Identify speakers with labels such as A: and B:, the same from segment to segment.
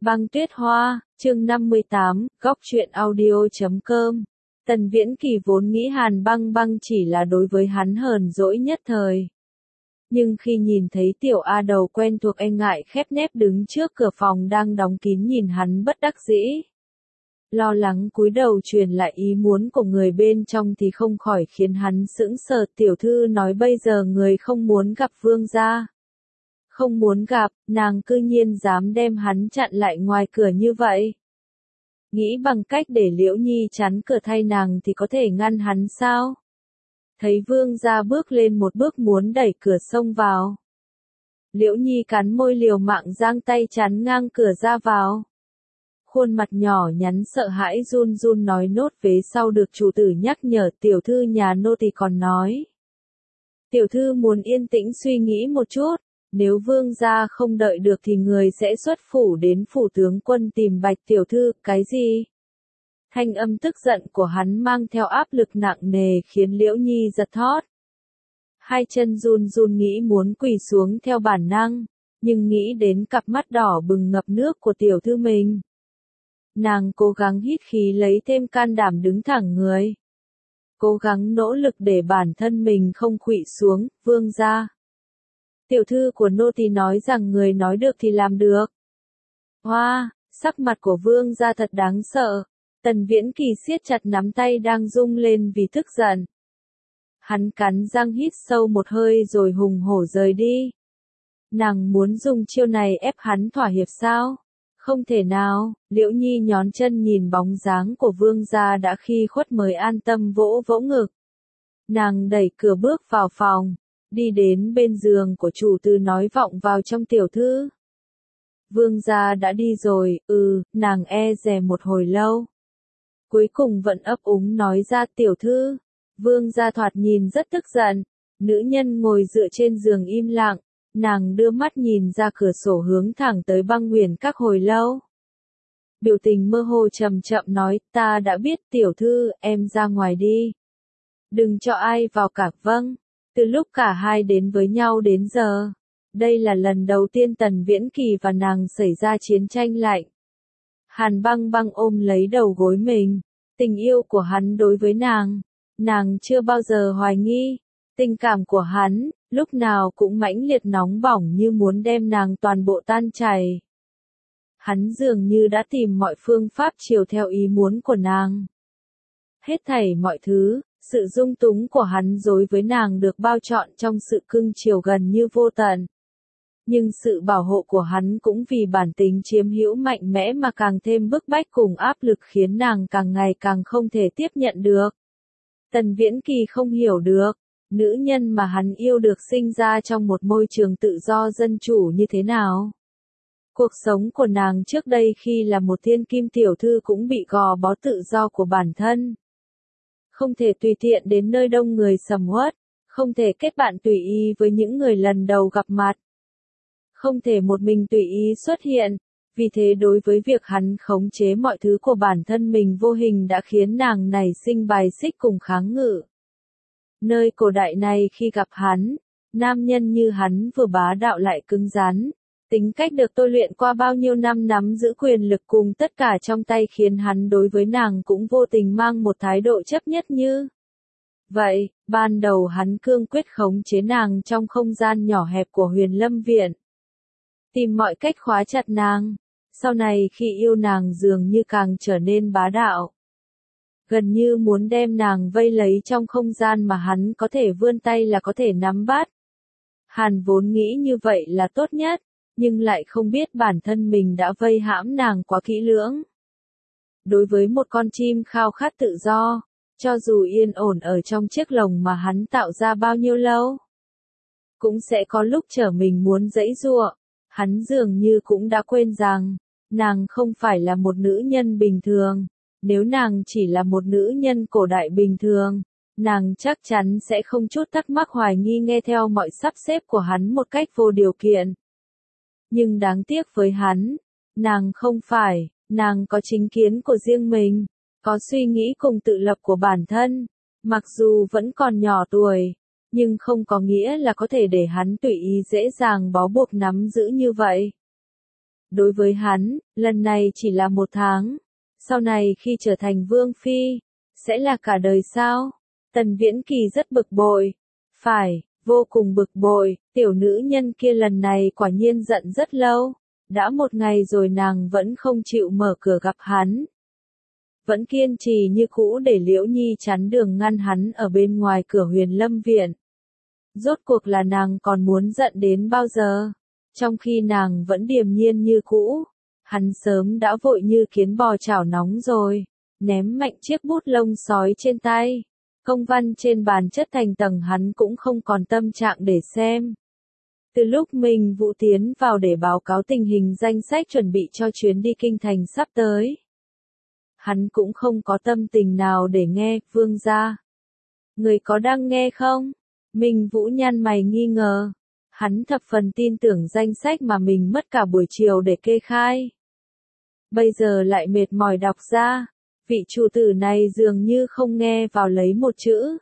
A: Băng tuyết hoa, chương 58, góc truyện audio.com. Tần Viễn Kỳ vốn nghĩ Hàn Băng Băng chỉ là đối với hắn hờn dỗi nhất thời. Nhưng khi nhìn thấy tiểu A Đầu quen thuộc e ngại khép nép đứng trước cửa phòng đang đóng kín nhìn hắn bất đắc dĩ. Lo lắng cúi đầu truyền lại ý muốn của người bên trong thì không khỏi khiến hắn sững sờ. Tiểu thư nói bây giờ người không muốn gặp vương gia. Không muốn gặp, nàng cư nhiên dám đem hắn chặn lại ngoài cửa như vậy. Nghĩ bằng cách để Liễu Nhi chắn cửa thay nàng thì có thể ngăn hắn sao? Thấy vương gia bước lên một bước muốn đẩy cửa xông vào. Liễu Nhi cắn môi liều mạng giang tay chắn ngang cửa ra vào. Khuôn mặt nhỏ nhắn sợ hãi run run nói nốt vế sau được chủ tử nhắc nhở. Tiểu thư nhà nô tỳ còn nói. Tiểu thư muốn yên tĩnh suy nghĩ một chút. Nếu vương gia không đợi được thì người sẽ xuất phủ đến phủ tướng quân tìm Bạch tiểu thư. Cái gì? Thanh âm tức giận của hắn mang theo áp lực nặng nề khiến Liễu Nhi giật thót. Hai chân run run nghĩ muốn quỳ xuống theo bản năng, nhưng nghĩ đến cặp mắt đỏ bừng ngập nước của tiểu thư mình. Nàng cố gắng hít khí lấy thêm can đảm đứng thẳng người. Cố gắng nỗ lực để bản thân mình không khuỵu xuống. Vương gia. Tiểu thư của nô tỳ nói rằng người nói được thì làm được. Hoa, sắc mặt của vương gia thật đáng sợ. Tần Viễn Kỳ siết chặt nắm tay đang rung lên vì tức giận. Hắn cắn răng hít sâu một hơi rồi hùng hổ rời đi. Nàng muốn dùng chiêu này ép hắn thỏa hiệp sao? Không thể nào. Liễu Nhi nhón chân nhìn bóng dáng của vương gia đã khi khuất mới an tâm vỗ vỗ ngực. Nàng đẩy cửa bước vào phòng. Đi đến bên giường của chủ tử nói vọng vào trong. Tiểu thư. Vương gia đã đi rồi. Nàng e dè một hồi lâu. Cuối cùng vẫn ấp úng nói ra. Tiểu thư. Vương gia thoạt nhìn rất tức giận. Nữ nhân ngồi dựa trên giường im lặng. Nàng đưa mắt nhìn ra cửa sổ hướng thẳng tới băng huyền các hồi lâu. Biểu tình mơ hồ chậm chậm nói. Ta đã biết tiểu thư, em ra ngoài đi. Đừng cho ai vào cả. Vâng. Từ lúc cả hai đến với nhau đến giờ, đây là lần đầu tiên Tần Viễn Kỳ và nàng xảy ra chiến tranh lạnh. Hàn Băng Băng ôm lấy đầu gối mình, tình yêu của hắn đối với nàng chưa bao giờ hoài nghi. Tình cảm của hắn, lúc nào cũng mãnh liệt nóng bỏng như muốn đem nàng toàn bộ tan chảy. Hắn dường như đã tìm mọi phương pháp chiều theo ý muốn của nàng. Hết thảy mọi thứ. Sự dung túng của hắn đối với nàng được bao trọn trong sự cưng chiều gần như vô tận. Nhưng sự bảo hộ của hắn cũng vì bản tính chiếm hữu mạnh mẽ mà càng thêm bức bách cùng áp lực khiến nàng càng ngày càng không thể tiếp nhận được. Tần Viễn Kỳ không hiểu được, nữ nhân mà hắn yêu được sinh ra trong một môi trường tự do dân chủ như thế nào. Cuộc sống của nàng trước đây khi là một thiên kim tiểu thư cũng bị gò bó tự do của bản thân. Không thể tùy tiện đến nơi đông người sầm uất, không thể kết bạn tùy ý với những người lần đầu gặp mặt. Không thể một mình tùy ý xuất hiện, vì thế đối với việc hắn khống chế mọi thứ của bản thân mình vô hình đã khiến nàng nảy sinh bài xích cùng kháng ngự. Nơi cổ đại này khi gặp hắn, nam nhân như hắn vừa bá đạo lại cứng rắn. Tính cách được tôi luyện qua bao nhiêu năm nắm giữ quyền lực cùng tất cả trong tay khiến hắn đối với nàng cũng vô tình mang một thái độ chấp nhất như. Vậy, ban đầu hắn cương quyết khống chế nàng trong không gian nhỏ hẹp của Huyền Lâm Viện. Tìm mọi cách khóa chặt nàng. Sau này khi yêu nàng dường như càng trở nên bá đạo. Gần như muốn đem nàng vây lấy trong không gian mà hắn có thể vươn tay là có thể nắm bắt. Hàn vốn nghĩ như vậy là tốt nhất. Nhưng lại không biết bản thân mình đã vây hãm nàng quá kỹ lưỡng. Đối với một con chim khao khát tự do, cho dù yên ổn ở trong chiếc lồng mà hắn tạo ra bao nhiêu lâu, cũng sẽ có lúc trở mình muốn giãy giụa. Hắn dường như cũng đã quên rằng, nàng không phải là một nữ nhân bình thường. Nếu nàng chỉ là một nữ nhân cổ đại bình thường, nàng chắc chắn sẽ không chút thắc mắc hoài nghi nghe theo mọi sắp xếp của hắn một cách vô điều kiện. Nhưng đáng tiếc với hắn, nàng không phải, nàng có chính kiến của riêng mình, có suy nghĩ cùng tự lập của bản thân, mặc dù vẫn còn nhỏ tuổi, nhưng không có nghĩa là có thể để hắn tùy ý dễ dàng bó buộc nắm giữ như vậy. Đối với hắn, lần này chỉ là 1 tháng. Sau này khi trở thành vương phi, sẽ là cả đời sao? Tần Viễn Kỳ rất bực bội. Phải, vô cùng bực bội, tiểu nữ nhân kia lần này quả nhiên giận rất lâu. Đã 1 ngày rồi nàng vẫn không chịu mở cửa gặp hắn. Vẫn kiên trì như cũ để Liễu Nhi chắn đường ngăn hắn ở bên ngoài cửa Huyền Lâm Viện. Rốt cuộc là nàng còn muốn giận đến bao giờ? Trong khi nàng vẫn điềm nhiên như cũ, hắn sớm đã vội như kiến bò chảo nóng rồi, ném mạnh chiếc bút lông sói trên tay. Công văn trên bàn chất thành tầng hắn cũng không còn tâm trạng để xem. Từ lúc Minh Vũ tiến vào để báo cáo tình hình danh sách chuẩn bị cho chuyến đi kinh thành sắp tới, hắn cũng không có tâm tình nào để nghe. Vương gia, người có đang nghe không? Minh Vũ nhăn mày nghi ngờ. Hắn thập phần tin tưởng danh sách mà mình mất cả buổi chiều để kê khai. Bây giờ lại mệt mỏi đọc ra. Vị chủ tử này dường như không nghe vào lấy một chữ.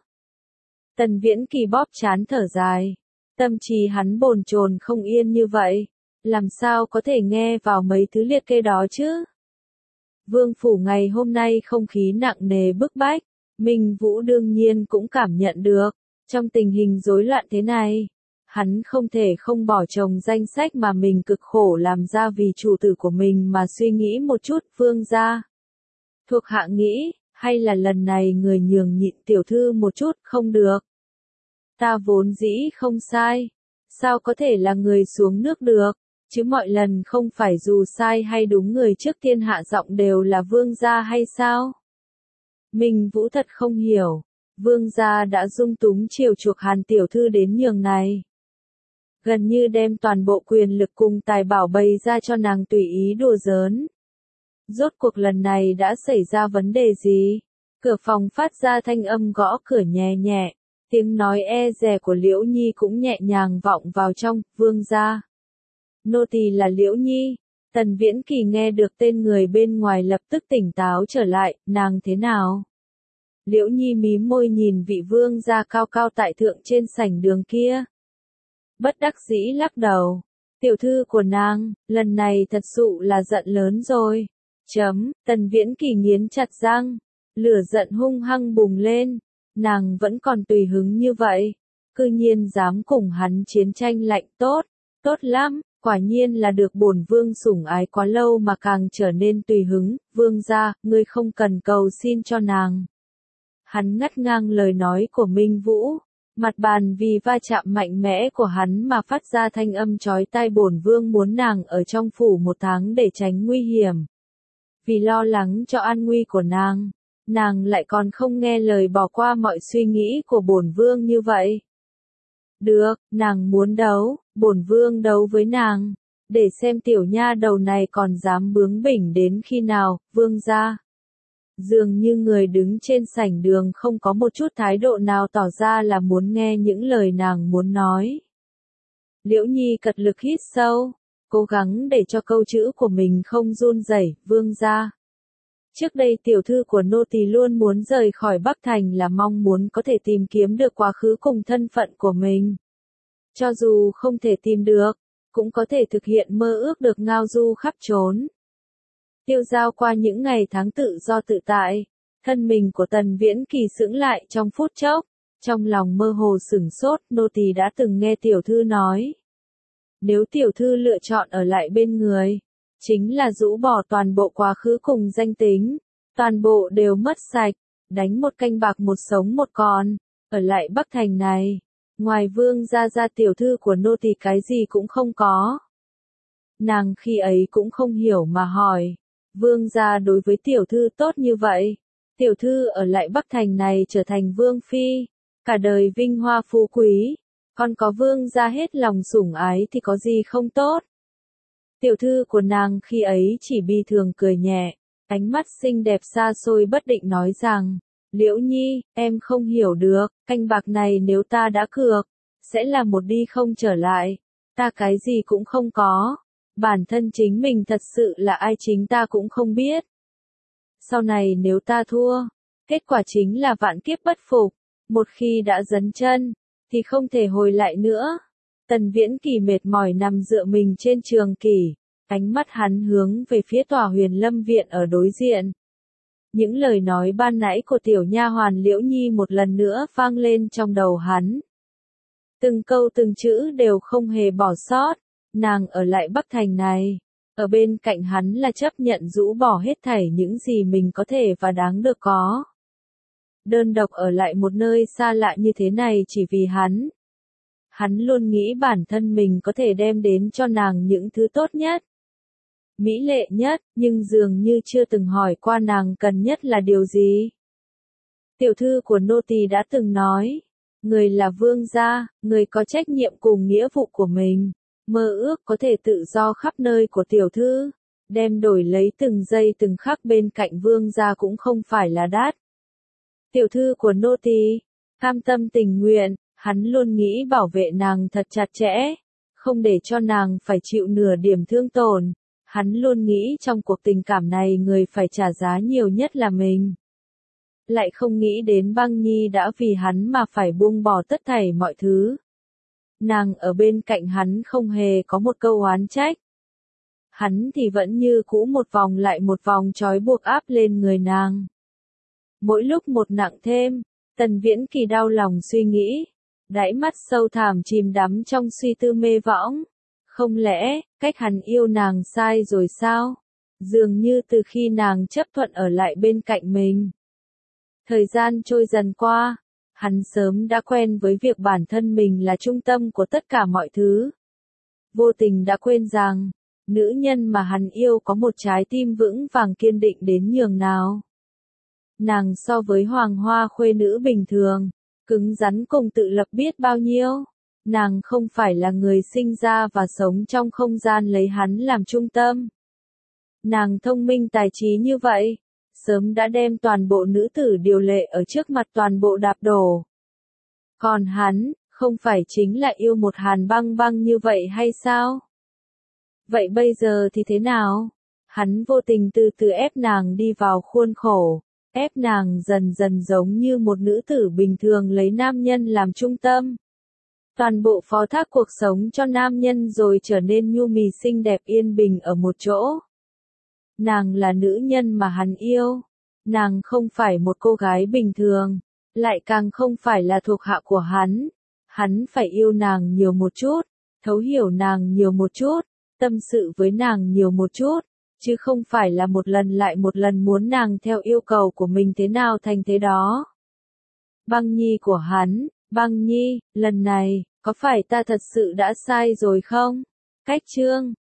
A: Tần Viễn Kỳ bóp trán thở dài. Tâm trí hắn bồn chồn không yên như vậy. Làm sao có thể nghe vào mấy thứ liệt kê đó chứ? Vương phủ ngày hôm nay không khí nặng nề bức bách. Minh Vũ đương nhiên cũng cảm nhận được. Trong tình hình rối loạn thế này, hắn không thể không bỏ chồng danh sách mà mình cực khổ làm ra vì chủ tử của mình mà suy nghĩ một chút. Vương gia, thuộc hạ nghĩ, hay là lần này người nhường nhịn tiểu thư một chút không được. Ta vốn dĩ không sai, sao có thể là người xuống nước được, chứ mọi lần không phải dù sai hay đúng người trước tiên hạ giọng đều là vương gia hay sao? Minh Vũ thật không hiểu, vương gia đã dung túng chiều chuộc Hàn tiểu thư đến nhường này. Gần như đem toàn bộ quyền lực cùng tài bảo bày ra cho nàng tùy ý đùa giỡn. Rốt cuộc lần này đã xảy ra vấn đề gì? Cửa phòng phát ra thanh âm gõ cửa nhẹ nhẹ, tiếng nói e dè của Liễu Nhi cũng nhẹ nhàng vọng vào trong. Vương gia, nô tỳ là Liễu Nhi. Tần Viễn Kỳ nghe được tên người bên ngoài lập tức tỉnh táo trở lại. Nàng thế nào? Liễu Nhi mím môi nhìn vị vương gia cao cao tại thượng trên sảnh đường kia. Bất đắc dĩ lắc đầu. Tiểu thư của nàng, lần này thật sự là giận lớn rồi. Tần Viễn Kỳ nghiến chặt răng. Lửa giận hung hăng bùng lên. Nàng vẫn còn tùy hứng như vậy. Cư nhiên dám cùng hắn chiến tranh lạnh. Tốt lắm, quả nhiên là được bổn vương sủng ái quá lâu mà càng trở nên tùy hứng. Vương gia, ngươi không cần cầu xin cho nàng. Hắn ngắt ngang lời nói của Minh Vũ. Mặt bàn vì va chạm mạnh mẽ của hắn mà phát ra thanh âm chói tai. Bổn vương muốn nàng ở trong phủ 1 tháng để tránh nguy hiểm. Vì lo lắng cho an nguy của nàng lại còn không nghe lời bỏ qua mọi suy nghĩ của bổn vương như vậy. Được, nàng muốn đấu, bổn vương đấu với nàng, để xem tiểu nha đầu này còn dám bướng bỉnh đến khi nào. Vương gia, dường như người đứng trên sảnh đường không có một chút thái độ nào tỏ ra là muốn nghe những lời nàng muốn nói. Liễu Nhi cật lực hít sâu, cố gắng để cho câu chữ của mình không run rẩy. Vương gia, trước đây tiểu thư của nô tỳ luôn muốn rời khỏi Bắc Thành là mong muốn có thể tìm kiếm được quá khứ cùng thân phận của mình. Cho dù không thể tìm được, cũng có thể thực hiện mơ ước được ngao du khắp trốn. Tiêu dao qua những ngày tháng tự do tự tại, thân mình của Tần Viễn Kỳ sững lại trong phút chốc, trong lòng mơ hồ sửng sốt. Nô tỳ đã từng nghe tiểu thư nói, nếu tiểu thư lựa chọn ở lại bên người, chính là rũ bỏ toàn bộ quá khứ cùng danh tính, toàn bộ đều mất sạch, đánh một canh bạc một sống một còn, ở lại Bắc Thành này, ngoài vương gia ra tiểu thư của nô tỳ cái gì cũng không có. Nàng khi ấy cũng không hiểu mà hỏi, vương gia đối với tiểu thư tốt như vậy, tiểu thư ở lại Bắc Thành này trở thành vương phi, cả đời vinh hoa phú quý, còn có vương gia hết lòng sủng ái thì có gì không tốt. Tiểu thư của nàng khi ấy chỉ bi thường cười nhẹ, ánh mắt xinh đẹp xa xôi bất định nói rằng, Liễu Nhi, em không hiểu được, canh bạc này nếu ta đã cược, sẽ là một đi không trở lại, ta cái gì cũng không có, bản thân chính mình thật sự là ai chính ta cũng không biết. Sau này nếu ta thua, kết quả chính là vạn kiếp bất phục, một khi đã dấn chân, thì không thể hồi lại nữa. Tần Viễn Kỳ mệt mỏi nằm dựa mình trên trường kỷ, Ánh mắt hắn hướng về phía tòa Huyền Lâm viện ở đối diện. Những lời nói ban nãy của tiểu nha hoàn Liễu Nhi một lần nữa vang lên trong đầu hắn. Từng câu từng chữ đều không hề bỏ sót, nàng ở lại Bắc Thành này, ở bên cạnh hắn là chấp nhận rũ bỏ hết thảy những gì mình có thể và đáng được có. Đơn độc ở lại một nơi xa lạ như thế này chỉ vì hắn. Hắn luôn nghĩ bản thân mình có thể đem đến cho nàng những thứ tốt nhất, mỹ lệ nhất, nhưng dường như chưa từng hỏi qua nàng cần nhất là điều gì. Tiểu thư của nô tỳ đã từng nói, người là vương gia, người có trách nhiệm cùng nghĩa vụ của mình, mơ ước có thể tự do khắp nơi của tiểu thư, đem đổi lấy từng giây từng khắc bên cạnh vương gia cũng không phải là đắt. Tiểu thư của nô tỳ, cam tâm tình nguyện, hắn luôn nghĩ bảo vệ nàng thật chặt chẽ, không để cho nàng phải chịu nửa điểm thương tổn. Hắn luôn nghĩ trong cuộc tình cảm này người phải trả giá nhiều nhất là mình. Lại không nghĩ đến Băng Nhi đã vì hắn mà phải buông bỏ tất thảy mọi thứ. Nàng ở bên cạnh hắn không hề có một câu oán trách. Hắn thì vẫn như cũ một vòng lại một vòng trói buộc áp lên người nàng. Mỗi lúc một nặng thêm, Tần Viễn Kỳ đau lòng suy nghĩ, đáy mắt sâu thẳm chìm đắm trong suy tư mê võng. Không lẽ, cách hắn yêu nàng sai rồi sao? Dường như từ khi nàng chấp thuận ở lại bên cạnh mình. Thời gian trôi dần qua, hắn sớm đã quen với việc bản thân mình là trung tâm của tất cả mọi thứ. Vô tình đã quên rằng, nữ nhân mà hắn yêu có một trái tim vững vàng kiên định đến nhường nào. Nàng so với hoàng hoa khuê nữ bình thường, cứng rắn cùng tự lập biết bao nhiêu. Nàng không phải là người sinh ra và sống trong không gian lấy hắn làm trung tâm. Nàng thông minh tài trí như vậy, sớm đã đem toàn bộ nữ tử điều lệ ở trước mặt toàn bộ đạp đổ. Còn hắn, không phải chính là yêu một Hàn Băng Băng như vậy hay sao? Vậy bây giờ thì thế nào? Hắn vô tình từ từ ép nàng đi vào khuôn khổ, ép nàng dần dần giống như một nữ tử bình thường lấy nam nhân làm trung tâm. Toàn bộ phó thác cuộc sống cho nam nhân rồi trở nên nhu mì xinh đẹp yên bình ở một chỗ. Nàng là nữ nhân mà hắn yêu. Nàng không phải một cô gái bình thường, lại càng không phải là thuộc hạ của hắn. Hắn phải yêu nàng nhiều một chút, thấu hiểu nàng nhiều một chút, tâm sự với nàng nhiều một chút, chứ không phải là một lần lại một lần muốn nàng theo yêu cầu của mình thế nào thành thế đó. Băng Nhi của hắn, Băng Nhi, lần này, có phải ta thật sự đã sai rồi không? Cách chương